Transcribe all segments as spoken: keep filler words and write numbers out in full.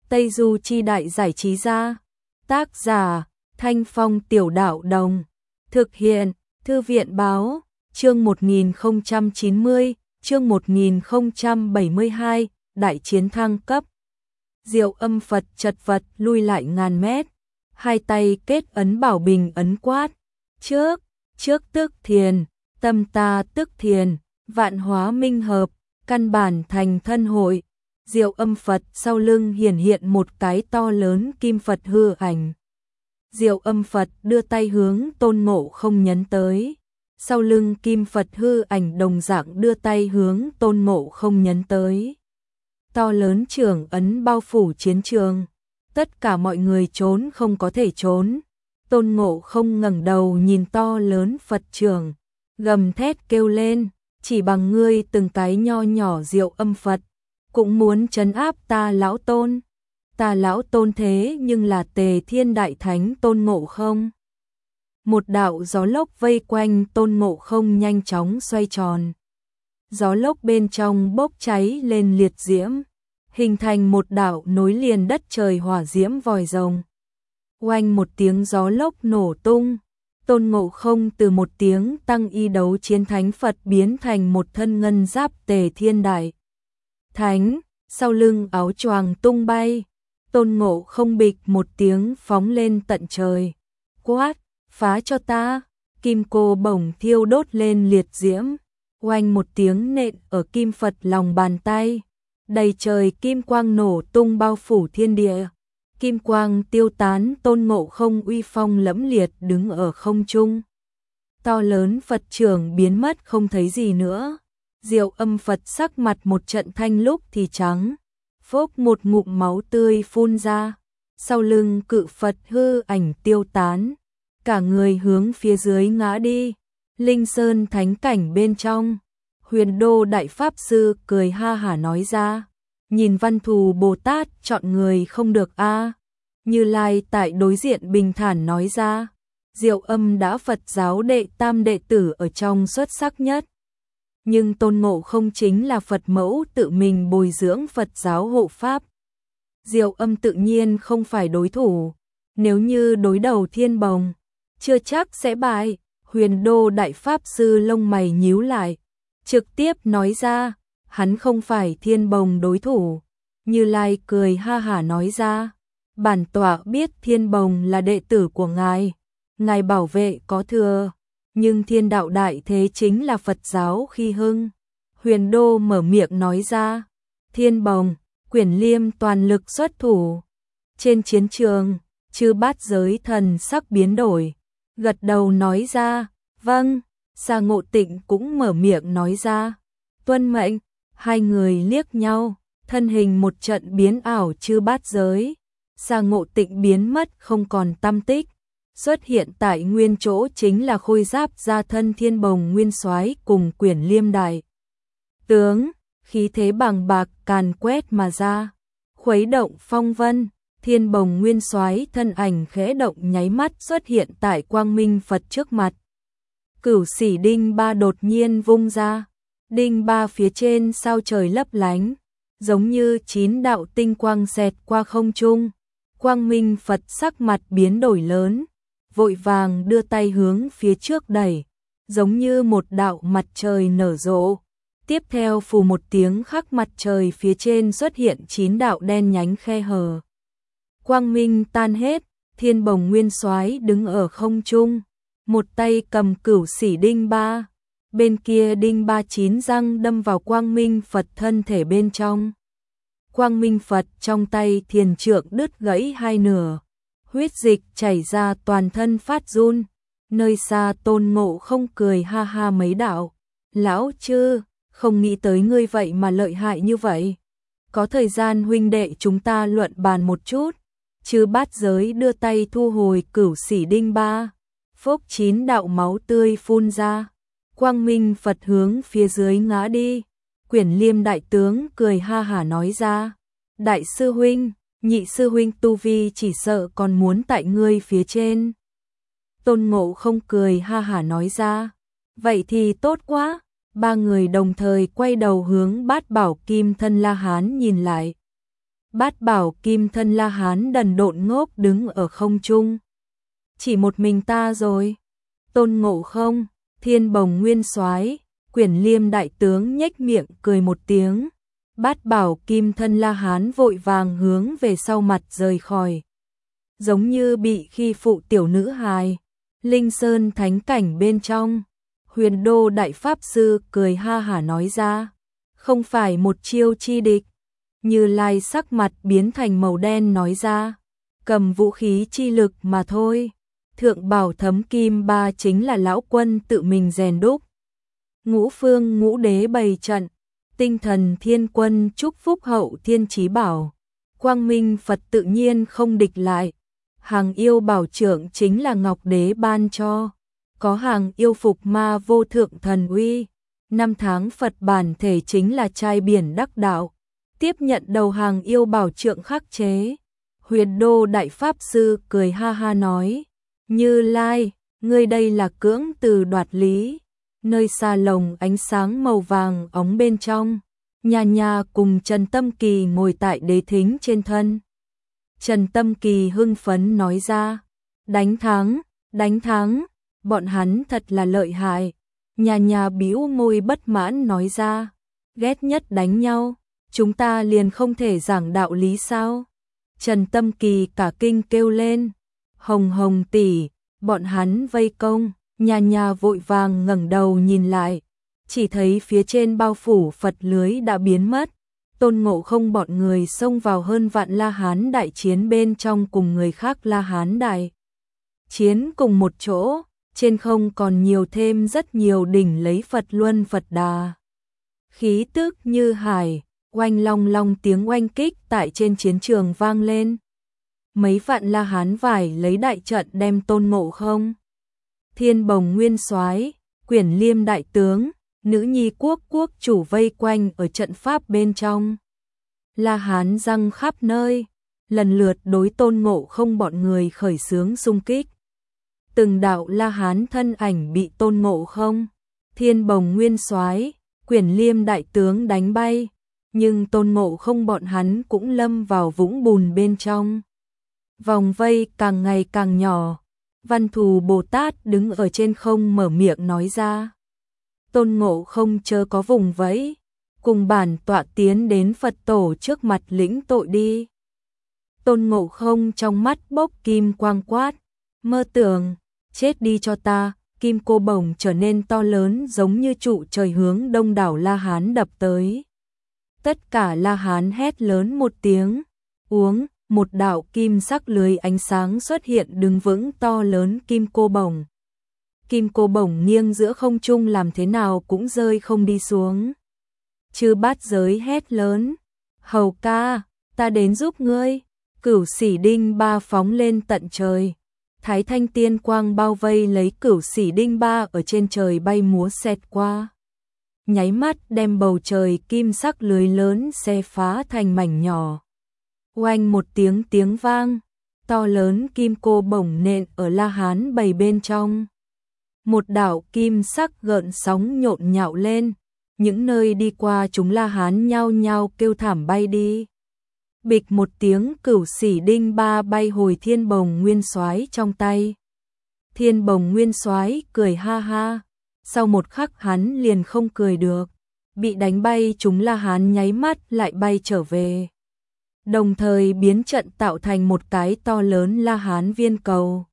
Tây Du Chi Đại Giải Trí Gia. Tác giả Thanh Phong Tiểu Đạo Đồng. Thực hiện Thư viện Báo. Chương một nghìn không trăm chín mươi, chương một nghìn không trăm bảy mươi hai, Đại chiến thăng cấp. Diệu Âm Phật chật vật lui lại ngàn mét, hai tay kết ấn bảo bình ấn quát. Trước, trước tức thiền, tâm ta tức thiền, vạn hóa minh hợp, căn bản thành thân hội. Diệu Âm Phật sau lưng hiển hiện một cái to lớn kim Phật hư ảnh. Diệu Âm Phật đưa tay hướng Tôn Ngộ Không nhấn tới. Sau lưng kim Phật hư ảnh đồng dạng đưa tay hướng Tôn Ngộ Không nhấn tới. To lớn trưởng ấn bao phủ chiến trường. Tất cả mọi người trốn không có thể trốn. Tôn Ngộ Không ngẩng đầu nhìn to lớn Phật trưởng, gầm thét kêu lên, chỉ bằng ngươi từng cái nho nhỏ Diệu Âm Phật, cũng muốn trấn áp ta lão Tôn. Ta lão Tôn thế nhưng là Tề Thiên Đại Thánh Tôn Ngộ Không. Một đạo gió lốc vây quanh Tôn Ngộ Không nhanh chóng xoay tròn. Gió lốc bên trong bốc cháy lên liệt diễm, hình thành một đạo nối liền đất trời hỏa diễm vòi rồng. Oanh một tiếng gió lốc nổ tung, Tôn Ngộ Không từ một tiếng tăng y đấu chiến thánh Phật biến thành một thân ngân giáp Tề Thiên Đại Thánh, sau lưng áo choàng tung bay. Tôn Ngộ Không bịch một tiếng phóng lên tận trời, quát, phá cho ta. Kim cô bổng thiêu đốt lên liệt diễm, oanh một tiếng nện ở kim Phật lòng bàn tay. Đầy trời kim quang nổ tung bao phủ thiên địa. Kim quang tiêu tán, Tôn Ngộ Không uy phong lẫm liệt đứng ở không trung. To lớn Phật trưởng biến mất không thấy gì nữa. Diệu Âm Phật sắc mặt một trận thanh lúc thì trắng. Phốc một ngụm máu tươi phun ra. Sau lưng cự Phật hư ảnh tiêu tán. Cả người hướng phía dưới ngã đi. Linh Sơn thánh cảnh bên trong. Huyền Đô Đại Pháp Sư cười ha hả nói ra. Nhìn Văn Thù Bồ Tát chọn người không được a. Như Lai tại đối diện bình thản nói ra. Diệu Âm đã Phật giáo đệ tam đệ tử ở trong xuất sắc nhất. Nhưng Tôn Ngộ Không chính là Phật mẫu tự mình bồi dưỡng Phật giáo hộ pháp. Diệu Âm tự nhiên không phải đối thủ. Nếu như đối đầu Thiên Bồng, chưa chắc sẽ bại. Huyền Đô Đại Pháp Sư lông mày nhíu lại, trực tiếp nói ra, hắn không phải Thiên Bồng đối thủ. Như Lai cười ha hả nói ra, bản tọa biết Thiên Bồng là đệ tử của ngài, ngài bảo vệ có thừa, nhưng thiên đạo đại thế chính là Phật giáo khi hưng. Huyền Đô mở miệng nói ra, Thiên Bồng, Quyển Liêm toàn lực xuất thủ. Trên chiến trường, chư bát giới thần sắc biến đổi, gật đầu nói ra, vâng. Sa Ngộ Tịnh cũng mở miệng nói ra, tuân mệnh. Hai người liếc nhau, thân hình một trận biến ảo chư bát giới. Sa Ngộ Tịnh biến mất không còn tăm tích, xuất hiện tại nguyên chỗ chính là khôi giáp gia thân Thiên Bồng nguyên soái cùng Quyển Liêm đại tướng, khí thế bàng bạc càn quét mà ra, khuấy động phong vân. Thiên Bồng nguyên soái thân ảnh khẽ động nháy mắt xuất hiện tại Quang Minh Phật trước mặt. Cửu Sĩ đinh ba đột nhiên vung ra, đinh ba phía trên sao trời lấp lánh, giống như chín đạo tinh quang xẹt qua không trung. Quang Minh Phật sắc mặt biến đổi lớn, vội vàng đưa tay hướng phía trước đẩy, giống như một đạo mặt trời nở rộ. Tiếp theo phù một tiếng khắc mặt trời phía trên xuất hiện chín đạo đen nhánh khe hở. Quang minh tan hết, Thiên Bồng nguyên soái đứng ở không trung, một tay cầm Cửu Sĩ đinh ba, bên kia đinh ba chín răng đâm vào Quang Minh Phật thân thể bên trong. Quang Minh Phật trong tay thiền trượng đứt gãy hai nửa, huyết dịch chảy ra toàn thân phát run. Nơi xa Tôn Ngộ Không cười ha ha mấy đạo, lão chư, không nghĩ tới ngươi vậy mà lợi hại như vậy. Có thời gian huynh đệ chúng ta luận bàn một chút. Chư bát giới đưa tay thu hồi Cửu Sĩ đinh ba, phốc chín đạo máu tươi phun ra. Quang Minh Phật hướng phía dưới ngã đi. Quyển Liêm đại tướng cười ha hả nói ra, đại sư huynh, nhị sư huynh tu vi chỉ sợ còn muốn tại ngươi phía trên. Tôn Ngộ Không cười ha hả nói ra, vậy thì tốt quá. Ba người đồng thời quay đầu hướng Bát Bảo Kim Thân La Hán nhìn lại. Bát bảo kim thân La Hán đần độn ngốc đứng ở không trung. Chỉ một mình ta rồi. Tôn Ngộ Không, Thiên Bồng Nguyên Soái, Quyển Liêm đại tướng nhếch miệng cười một tiếng. Bát bảo kim thân La Hán vội vàng hướng về sau mặt rời khỏi. Giống như bị khi phụ tiểu nữ hài. Linh Sơn thánh cảnh bên trong, Huyền Đô đại pháp sư cười ha hả nói ra, không phải một chiêu chi địch. Như Lai sắc mặt biến thành màu đen nói ra, cầm vũ khí chi lực mà thôi. Thượng bảo thấm kim ba chính là lão quân tự mình rèn đúc. Ngũ phương ngũ đế bày trận, tinh thần thiên quân chúc phúc hậu thiên chí bảo. Quang minh Phật tự nhiên không địch lại. Hàng yêu bảo trưởng chính là Ngọc Đế ban cho. Có hàng yêu phục ma vô thượng thần uy. Năm tháng Phật bản thể chính là trai biển đắc đạo. Tiếp nhận đầu hàng yêu bảo trượng khắc chế. Huyền Đô đại pháp sư cười ha ha nói, Như Lai, ngươi đây là cưỡng từ đoạt lý. Nơi xa lồng ánh sáng màu vàng óng bên trong, Nha Nha cùng Trần Tâm Kỳ ngồi tại đế thính trên thân. Trần Tâm Kỳ hưng phấn nói ra, đánh thắng, đánh thắng, bọn hắn thật là lợi hại. Nha Nha bĩu môi bất mãn nói ra, ghét nhất đánh nhau, chúng ta liền không thể giảng đạo lý sao? Trần Tâm Kỳ cả kinh kêu lên, Hồng Hồng tỷ, bọn hắn vây công. Nha Nha vội vàng ngẩng đầu nhìn lại, chỉ thấy phía trên bao phủ Phật lưới đã biến mất. Tôn Ngộ Không bọn người xông vào hơn vạn La Hán đại chiến bên trong cùng người khác La Hán đại chiến cùng một chỗ, trên không còn nhiều thêm rất nhiều đỉnh lấy Phật Luân Phật Đà. Khí tức như hải, oanh long long tiếng oanh kích tại trên chiến trường vang lên. Mấy vạn La Hán vải lấy đại trận đem Tôn Ngộ Không, Thiên Bồng Nguyên Soái, Quyển Liêm đại tướng, nữ nhi quốc quốc chủ vây quanh ở trận pháp bên trong. La Hán răng khắp nơi, lần lượt đối Tôn Ngộ Không bọn người khởi xướng xung kích. Từng đạo La Hán thân ảnh bị Tôn Ngộ Không, Thiên Bồng Nguyên Soái, Quyển Liêm đại tướng đánh bay, nhưng Tôn Ngộ Không bọn hắn cũng lâm vào vũng bùn bên trong. Vòng vây càng ngày càng nhỏ. Văn Thù Bồ Tát đứng ở trên không mở miệng nói ra, Tôn Ngộ Không chớ có vùng vẫy, cùng bản tọa tiến đến Phật tổ trước mặt lĩnh tội đi. Tôn Ngộ Không trong mắt bốc kim quang quát, mơ tưởng, chết đi cho ta. Kim cô bổng trở nên to lớn giống như trụ trời hướng đông đảo La Hán đập tới. Tất cả La Hán hét lớn một tiếng, uống. Một đạo kim sắc lưới ánh sáng xuất hiện đứng vững to lớn kim cô bổng. Kim cô bổng nghiêng giữa không trung làm thế nào cũng rơi không đi xuống. Chư Bát Giới hét lớn, hầu ca, ta đến giúp ngươi. Cửu Sĩ Đinh Ba phóng lên tận trời. Thái Thanh Tiên Quang bao vây lấy Cửu Sĩ Đinh Ba ở trên trời bay múa xẹt qua. Nháy mắt đem bầu trời kim sắc lưới lớn xé phá thành mảnh nhỏ. Oanh một tiếng tiếng vang, to lớn kim cô bổng nện ở La Hán bầy bên trong. Một đạo kim sắc gợn sóng nhộn nhạo lên, những nơi đi qua chúng La Hán nhao nhao kêu thảm bay đi. Bịch một tiếng, Cửu Sĩ Đinh Ba bay hồi Thiên Bồng Nguyên Soái trong tay. Thiên Bồng Nguyên Soái cười ha ha, sau một khắc hắn liền không cười được, bị đánh bay chúng La Hán nháy mắt lại bay trở về. Đồng thời biến trận tạo thành một cái to lớn La Hán viên cầu,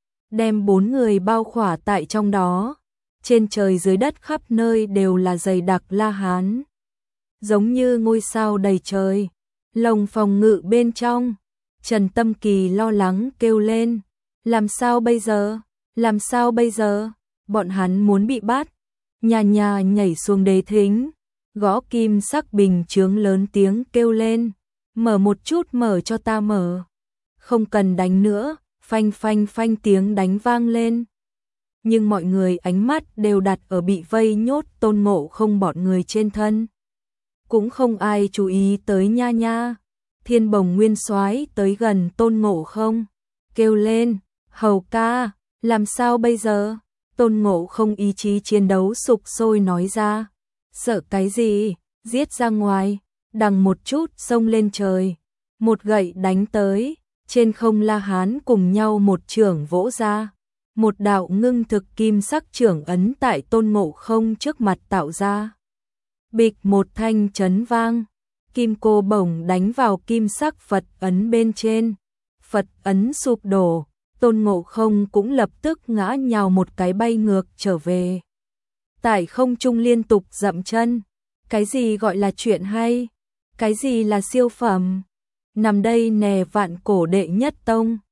đem bốn người bao khỏa tại trong đó. Trên trời dưới đất khắp nơi đều là dày đặc La Hán, giống như ngôi sao đầy trời. Lồng phòng ngự bên trong, Trần Tâm Kỳ lo lắng kêu lên, làm sao bây giờ, làm sao bây giờ, bọn hắn muốn bị bắt. Nha Nha nhảy xuống đế thính, gõ kim sắc bình chướng lớn tiếng kêu lên, mở một chút, mở cho ta mở. Không cần đánh nữa, phanh phanh phanh tiếng đánh vang lên. Nhưng mọi người ánh mắt đều đặt ở bị vây nhốt Tôn Ngộ Không bọn người trên thân. Cũng không ai chú ý tới Nha Nha. Thiên Bồng Nguyên Soái tới gần Tôn Ngộ Không, kêu lên, hầu ca, làm sao bây giờ? Tôn Ngộ Không ý chí chiến đấu sục sôi nói ra, sợ cái gì, giết ra ngoài, đằng một chút xông lên trời. một gậy đánh tới, trên không La Hán cùng nhau một chưởng vỗ ra. Một đạo ngưng thực kim sắc chưởng ấn tại Tôn Ngộ Không trước mặt tạo ra. Bịch một thanh chấn vang, kim cô bổng đánh vào kim sắc Phật ấn bên trên. Phật ấn sụp đổ, Tôn Ngộ Không cũng lập tức ngã nhào một cái bay ngược trở về. Tại không trung liên tục dậm chân. Cái gì gọi là chuyện hay? Cái gì là siêu phẩm? Nằm đây nè vạn cổ đệ nhất tông.